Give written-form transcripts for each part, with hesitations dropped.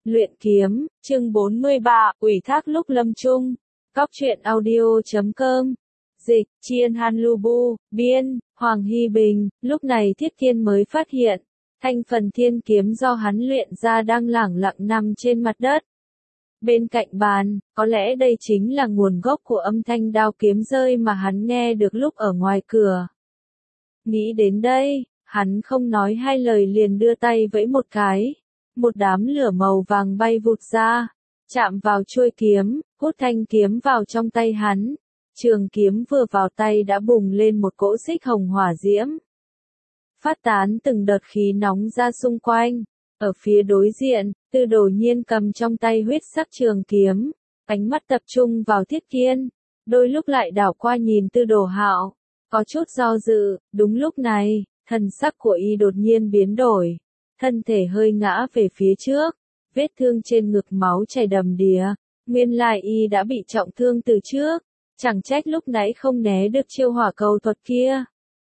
Luyện kiếm, chương 43, ủy thác lúc lâm chung. Cóc truyện audio.com. Dịch, Chiên Han Lubu, biên, Hoàng Hy Bình. Lúc này Thiết Thiên mới phát hiện, thanh phần thiên kiếm do hắn luyện ra đang lẳng lặng nằm trên mặt đất. Bên cạnh bàn, có lẽ đây chính là nguồn gốc của âm thanh đao kiếm rơi mà hắn nghe được lúc ở ngoài cửa. Nghĩ đến đây, hắn không nói hai lời liền đưa tay vẫy một cái. Một đám lửa màu vàng bay vụt ra, chạm vào chuôi kiếm, hút thanh kiếm vào trong tay hắn. Trường kiếm vừa vào tay đã bùng lên một cỗ xích hồng hỏa diễm. Phát tán từng đợt khí nóng ra xung quanh. Ở phía đối diện, Tư Đồ Nhiên cầm trong tay huyết sắc trường kiếm, ánh mắt tập trung vào Thiết Thiên, đôi lúc lại đảo qua nhìn Tư Đồ Hạo, có chút do dự. Đúng lúc này, thần sắc của y đột nhiên biến đổi, thân thể hơi ngã về phía trước, vết thương trên ngực máu chảy đầm đìa, nguyên lai y đã bị trọng thương từ trước, chẳng trách lúc nãy không né được chiêu hỏa cầu thuật kia.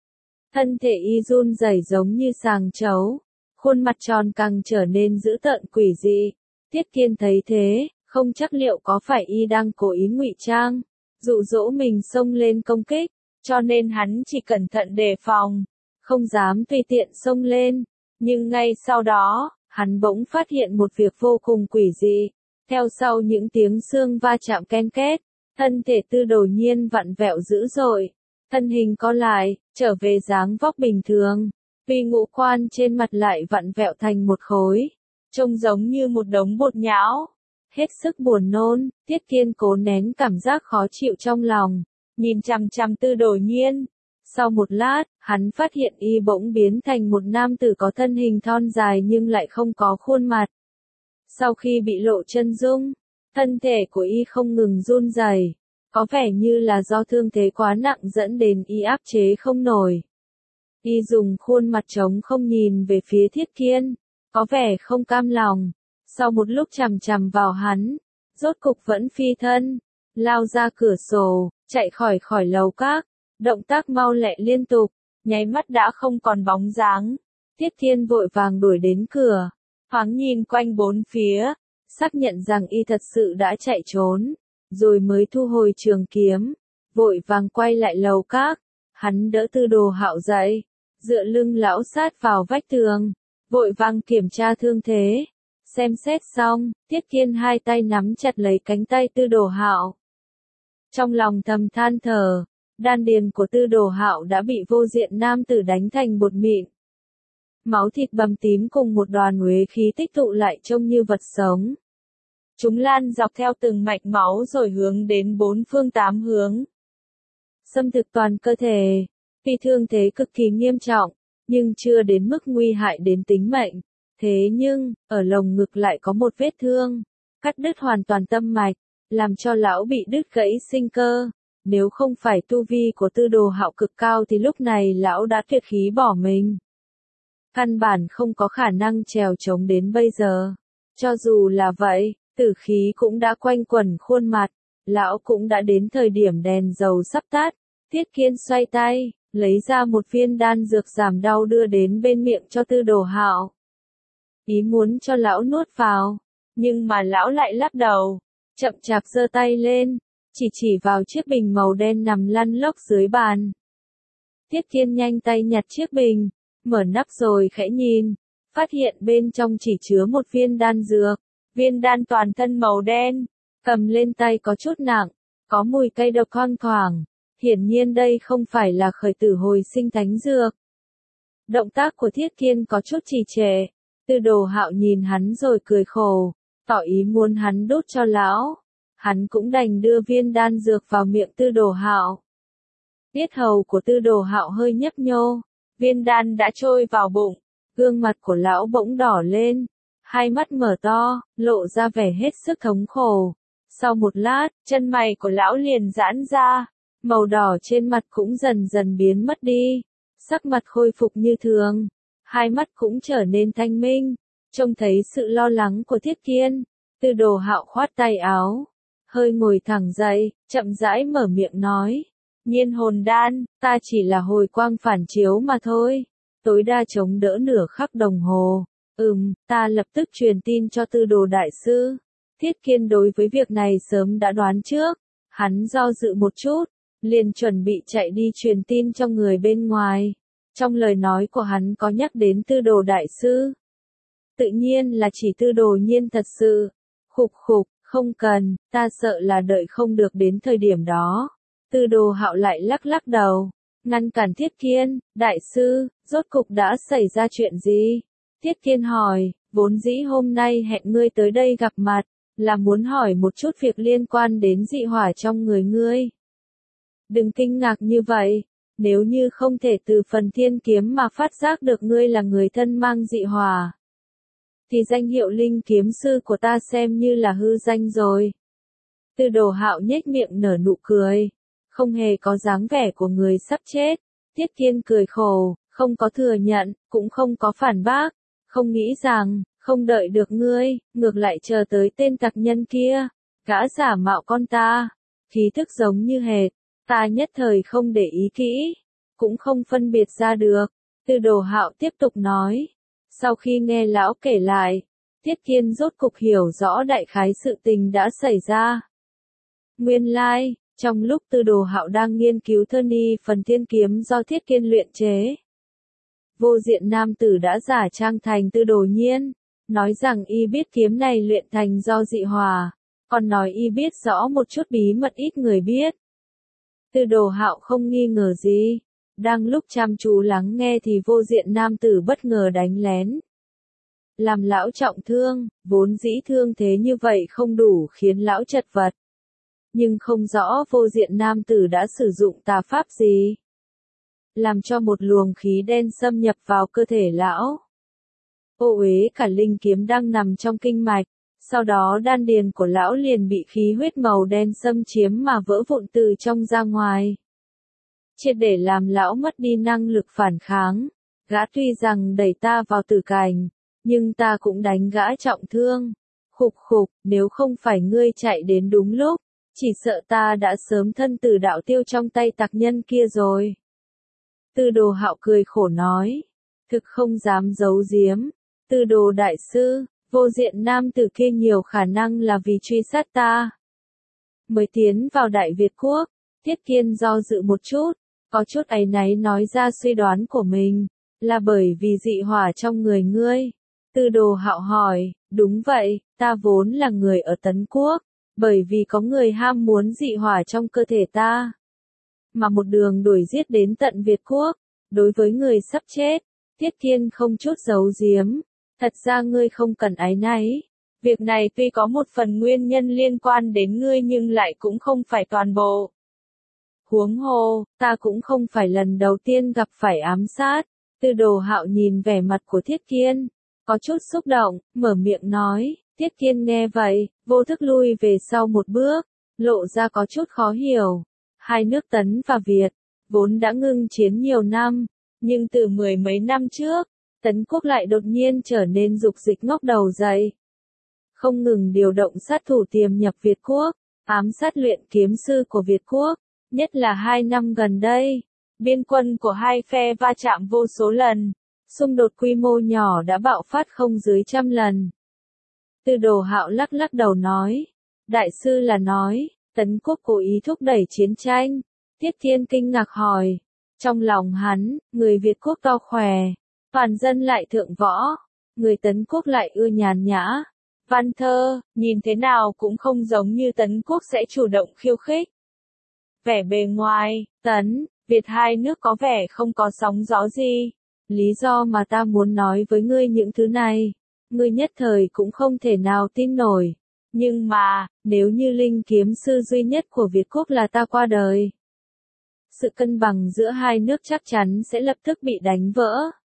Thân thể y run rẩy giống như sàng trấu, khuôn mặt tròn càng trở nên dữ tợn quỷ dị. Thiết Thiên thấy thế, không chắc liệu có phải y đang cố ý ngụy trang, dụ dỗ mình xông lên công kích, cho nên hắn chỉ cẩn thận đề phòng, không dám tùy tiện xông lên. Nhưng ngay sau đó, hắn bỗng phát hiện một việc vô cùng quỷ dị. Theo sau những tiếng xương va chạm ken két, thân thể Tư Đồ Nhiên vặn vẹo dữ dội, thân hình co lại, trở về dáng vóc bình thường. Vì ngũ quan trên mặt lại vặn vẹo thành một khối, trông giống như một đống bột nhão. Hết sức buồn nôn, Thiết Thiên cố nén cảm giác khó chịu trong lòng, nhìn chằm chằm Tư Đồ Nhiên. Sau một lát, hắn phát hiện y bỗng biến thành một nam tử có thân hình thon dài nhưng lại không có khuôn mặt. Sau khi bị lộ chân dung, thân thể của y không ngừng run rẩy, có vẻ như là do thương thế quá nặng dẫn đến y áp chế không nổi. Y dùng khuôn mặt trống không nhìn về phía Thiết Thiên, có vẻ không cam lòng. Sau một lúc chằm chằm vào hắn, rốt cục vẫn phi thân, lao ra cửa sổ, chạy khỏi lầu các, động tác mau lẹ liên tục, nháy mắt đã không còn bóng dáng. Thiết Thiên vội vàng đuổi đến cửa, thoáng nhìn quanh bốn phía, xác nhận rằng y thật sự đã chạy trốn, rồi mới thu hồi trường kiếm, vội vàng quay lại lầu các. Hắn đỡ Tư Đồ Hạo dậy, dựa lưng lão sát vào vách tường, vội vàng kiểm tra thương thế. Xem xét xong, Thiết Thiên hai tay nắm chặt lấy cánh tay Tư Đồ Hạo. Trong lòng thầm than thở, đan điền của Tư Đồ Hạo đã bị vô diện nam tử đánh thành bột mịn. Máu thịt bầm tím cùng một đoàn uế khí tích tụ lại trông như vật sống. Chúng lan dọc theo từng mạch máu rồi hướng đến bốn phương tám hướng, xâm thực toàn cơ thể. Tuy thương thế cực kỳ nghiêm trọng, nhưng chưa đến mức nguy hại đến tính mệnh. Thế nhưng, ở lồng ngực lại có một vết thương, cắt đứt hoàn toàn tâm mạch, làm cho lão bị đứt gãy sinh cơ. Nếu không phải tu vi của Tư Đồ Hạo cực cao thì lúc này lão đã tuyệt khí bỏ mình. Căn bản không có khả năng trèo chống đến bây giờ. Cho dù là vậy, tử khí cũng đã quanh quẩn khuôn mặt, lão cũng đã đến thời điểm đèn dầu sắp tắt. Thiết Thiên xoay tay, lấy ra một viên đan dược giảm đau đưa đến bên miệng cho Tư Đồ Hạo. Ý muốn cho lão nuốt vào, nhưng mà lão lại lắc đầu, chậm chạp giơ tay lên, chỉ vào chiếc bình màu đen nằm lăn lóc dưới bàn. Thiết Thiên nhanh tay nhặt chiếc bình, mở nắp rồi khẽ nhìn, phát hiện bên trong chỉ chứa một viên đan dược. Viên đan toàn thân màu đen, cầm lên tay có chút nặng, có mùi cây độc thoang thoảng. Hiển nhiên đây không phải là khởi tử hồi sinh thánh dược. Động tác của Thiết Thiên có chút trì trệ. Tư Đồ Hạo nhìn hắn rồi cười khổ, tỏ ý muốn hắn đút cho lão. Hắn cũng đành đưa viên đan dược vào miệng Tư Đồ Hạo. Yết hầu của Tư Đồ Hạo hơi nhấp nhô, viên đan đã trôi vào bụng, gương mặt của lão bỗng đỏ lên, hai mắt mở to, lộ ra vẻ hết sức thống khổ. Sau một lát, chân mày của lão liền giãn ra, màu đỏ trên mặt cũng dần dần biến mất đi, sắc mặt khôi phục như thường, hai mắt cũng trở nên thanh minh. Trông thấy sự lo lắng của Thiết Thiên, Tư Đồ Hạo khoát tay áo, hơi ngồi thẳng dậy, chậm rãi mở miệng nói, Nhiên hồn đan, ta chỉ là hồi quang phản chiếu mà thôi, tối đa chống đỡ nửa khắc đồng hồ, Ta lập tức truyền tin cho Tư Đồ đại sư. Thiết Kiên đối với việc này sớm đã đoán trước, hắn do dự một chút, liền chuẩn bị chạy đi truyền tin cho người bên ngoài. Trong lời nói của hắn có nhắc đến Tư Đồ đại sư. Tự nhiên là chỉ Tư Đồ Nhiên thật sự. Khục khục, không cần, ta sợ là đợi không được đến thời điểm đó. Tư Đồ Hạo lại lắc lắc đầu, ngăn cản Thiết Kiên. Đại sư, rốt cục đã xảy ra chuyện gì? Thiết Kiên hỏi, vốn dĩ hôm nay hẹn ngươi tới đây gặp mặt, là muốn hỏi một chút việc liên quan đến dị hỏa trong người ngươi. Đừng kinh ngạc như vậy, nếu như không thể từ phần thiên kiếm mà phát giác được ngươi là người thân mang dị hỏa, thì danh hiệu linh kiếm sư của ta xem như là hư danh rồi. Tư Đồ Hạo nhếch miệng nở nụ cười, không hề có dáng vẻ của người sắp chết. Thiết Kiên cười khổ, không có thừa nhận, cũng không có phản bác, không nghĩ rằng, không đợi được ngươi, ngược lại chờ tới tên tặc nhân kia, gã giả mạo con ta, khí thức giống như hệt, ta nhất thời không để ý kỹ, cũng không phân biệt ra được. Tư Đồ Hạo tiếp tục nói, sau khi nghe lão kể lại, Thiết Kiên rốt cục hiểu rõ đại khái sự tình đã xảy ra. Nguyên lai, trong lúc Tư Đồ Hạo đang nghiên cứu thơ ni phần thiên kiếm do Thiết Kiên luyện chế, vô diện nam tử đã giả trang thành Tư Đồ Nhiên, nói rằng y biết kiếm này luyện thành do dị hỏa, còn nói y biết rõ một chút bí mật ít người biết. Tư Đồ Hạo không nghi ngờ gì, đang lúc chăm chú lắng nghe thì vô diện nam tử bất ngờ đánh lén. Làm lão trọng thương, vốn dĩ thương thế như vậy không đủ khiến lão chật vật. Nhưng không rõ vô diện nam tử đã sử dụng tà pháp gì, làm cho một luồng khí đen xâm nhập vào cơ thể lão. Ô uế cả linh kiếm đang nằm trong kinh mạch, sau đó đan điền của lão liền bị khí huyết màu đen xâm chiếm mà vỡ vụn từ trong ra ngoài. Triệt để làm lão mất đi năng lực phản kháng, gã tuy rằng đẩy ta vào tử cảnh, nhưng ta cũng đánh gã trọng thương. Khục khục, nếu không phải ngươi chạy đến đúng lúc, chỉ sợ ta đã sớm thân tử đạo tiêu trong tay tặc nhân kia rồi. Tư Đồ Hạo cười khổ nói, thực không dám giấu giếm, Tư Đồ đại sư, vô diện nam tử kia nhiều khả năng là vì truy sát ta. Mới tiến vào Đại Việt Quốc, Thiết Kiên do dự một chút, có chút áy náy nói ra suy đoán của mình, là bởi vì dị hỏa trong người ngươi. Tư Đồ Hạo hỏi, đúng vậy, ta vốn là người ở Tấn Quốc, bởi vì có người ham muốn dị hỏa trong cơ thể ta, mà một đường đuổi giết đến tận Việt Quốc. Đối với người sắp chết, Thiết Kiên không chút giấu giếm, thật ra ngươi không cần áy náy. Việc này tuy có một phần nguyên nhân liên quan đến ngươi nhưng lại cũng không phải toàn bộ. Huống hồ, ta cũng không phải lần đầu tiên gặp phải ám sát. Tư Đồ Hạo nhìn vẻ mặt của Thiết Kiên, có chút xúc động, mở miệng nói. Thiết Kiên nghe vậy, vô thức lui về sau một bước, lộ ra có chút khó hiểu. Hai nước Tấn và Việt, vốn đã ngưng chiến nhiều năm, nhưng từ mười mấy năm trước, Tấn Quốc lại đột nhiên trở nên dục dịch ngóc đầu dậy. Không ngừng điều động sát thủ tiềm nhập Việt Quốc, ám sát luyện kiếm sư của Việt Quốc, nhất là 2 năm gần đây. Biên quân của hai phe va chạm vô số lần, xung đột quy mô nhỏ đã bạo phát không dưới 100 lần. Tư Đồ Hạo lắc lắc đầu nói, đại sư là nói, Tấn Quốc cố ý thúc đẩy chiến tranh. Thiết Kiên kinh ngạc hỏi, trong lòng hắn, người Việt Quốc to khỏe, toàn dân lại thượng võ, người Tấn Quốc lại ưa nhàn nhã, văn thơ, nhìn thế nào cũng không giống như Tấn Quốc sẽ chủ động khiêu khích. Vẻ bề ngoài, Tấn, Việt hai nước có vẻ không có sóng gió gì. Lý do mà ta muốn nói với ngươi những thứ này, ngươi nhất thời cũng không thể nào tin nổi. Nhưng mà, nếu như linh kiếm sư duy nhất của Việt Quốc là ta qua đời, sự cân bằng giữa hai nước chắc chắn sẽ lập tức bị đánh vỡ.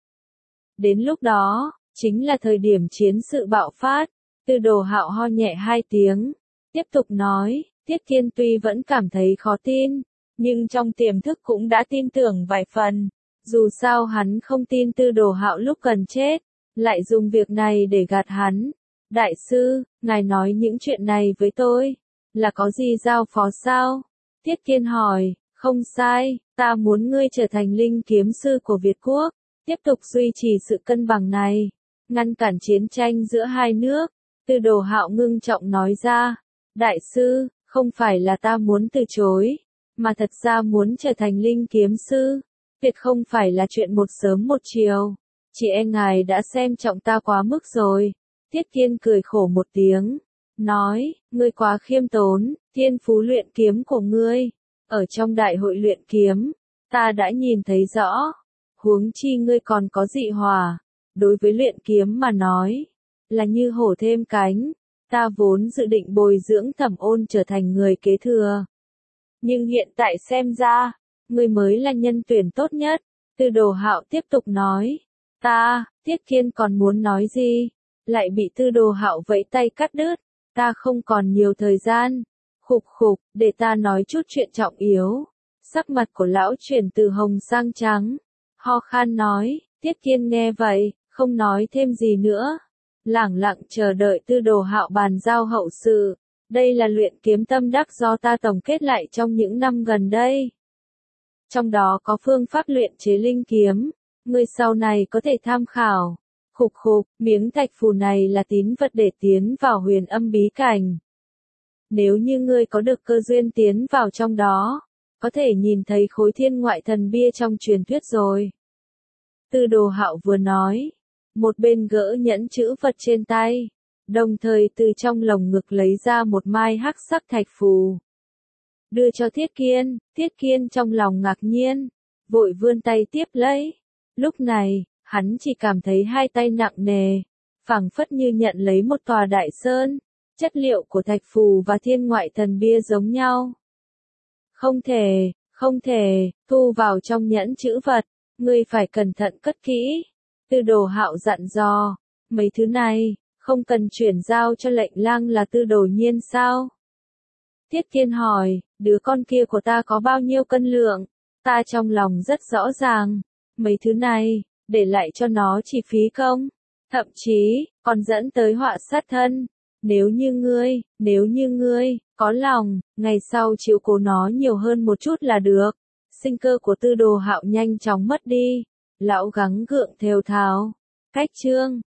Đến lúc đó, chính là thời điểm chiến sự bạo phát. Tư Đồ Hạo ho nhẹ 2 tiếng, tiếp tục nói, Thiết Kiên tuy vẫn cảm thấy khó tin, nhưng trong tiềm thức cũng đã tin tưởng vài phần. Dù sao hắn không tin Tư Đồ Hạo lúc cần chết, lại dùng việc này để gạt hắn. Đại sư, ngài nói những chuyện này với tôi, là có gì giao phó sao? Thiết Kiên hỏi, không sai, ta muốn ngươi trở thành linh kiếm sư của Việt Quốc, tiếp tục duy trì sự cân bằng này. ngăn cản chiến tranh giữa hai nước. Tư Đồ Hạo ngưng trọng nói ra, đại sư, không phải là ta muốn từ chối, mà thật ra muốn trở thành linh kiếm sư. Tuyệt không phải là chuyện một sớm một chiều. Chỉ e ngài đã xem trọng ta quá mức rồi. Tiết Kiên cười khổ một tiếng, nói, ngươi quá khiêm tốn, thiên phú luyện kiếm của ngươi. Ở trong đại hội luyện kiếm, ta đã nhìn thấy rõ. Huống chi ngươi còn có dị hỏa. Đối với luyện kiếm mà nói, là như hổ thêm cánh. Ta vốn dự định bồi dưỡng Thẩm Ôn trở thành người kế thừa. Nhưng hiện tại xem ra, ngươi mới là nhân tuyển tốt nhất. Tư Đồ Hạo tiếp tục nói. Tiết Kiên còn muốn nói gì? Lại bị Tư Đồ Hạo vẫy tay cắt đứt. Ta không còn nhiều thời gian. Khục khục, để ta nói chút chuyện trọng yếu. Sắc mặt của lão chuyển từ hồng sang trắng. Ho khan nói, Tiết Kiên nghe vậy, không nói thêm gì nữa. Lẳng lặng chờ đợi Tư Đồ Hạo bàn giao hậu sự. Đây là luyện kiếm tâm đắc do ta tổng kết lại trong những năm gần đây. Trong đó có phương pháp luyện chế linh kiếm, ngươi sau này có thể tham khảo. Khục khục, miếng thạch phù này là tín vật để tiến vào huyền âm bí cảnh. Nếu như ngươi có được cơ duyên tiến vào trong đó, có thể nhìn thấy khối thiên ngoại thần bia trong truyền thuyết rồi. Tư Đồ Hạo vừa nói, một bên gỡ nhẫn chữ vật trên tay, đồng thời từ trong lồng ngực lấy ra một mai hắc sắc thạch phù. Đưa cho Tiết Kiên trong lòng ngạc nhiên, vội vươn tay tiếp lấy. Lúc này, hắn chỉ cảm thấy hai tay nặng nề, phảng phất như nhận lấy một tòa đại sơn. Chất liệu của thạch phù và thiên ngoại thần bia giống nhau. Không thể, thu vào trong nhẫn chữ vật, ngươi phải cẩn thận cất kỹ. Tư Đồ Hạo dặn dò, mấy thứ này, không cần chuyển giao cho lệnh lang là Tư Đồ Nhiên sao? Tiết Kiên hỏi, đứa con kia của ta có bao nhiêu cân lượng? Ta trong lòng rất rõ ràng, mấy thứ này, để lại cho nó chỉ phí công, thậm chí, còn dẫn tới họa sát thân. Nếu như ngươi, có lòng, ngày sau chiếu cố nó nhiều hơn một chút là được. Sinh cơ của Tư Đồ Hạo nhanh chóng mất đi. Lão gắng gượng thều thào. Cách chương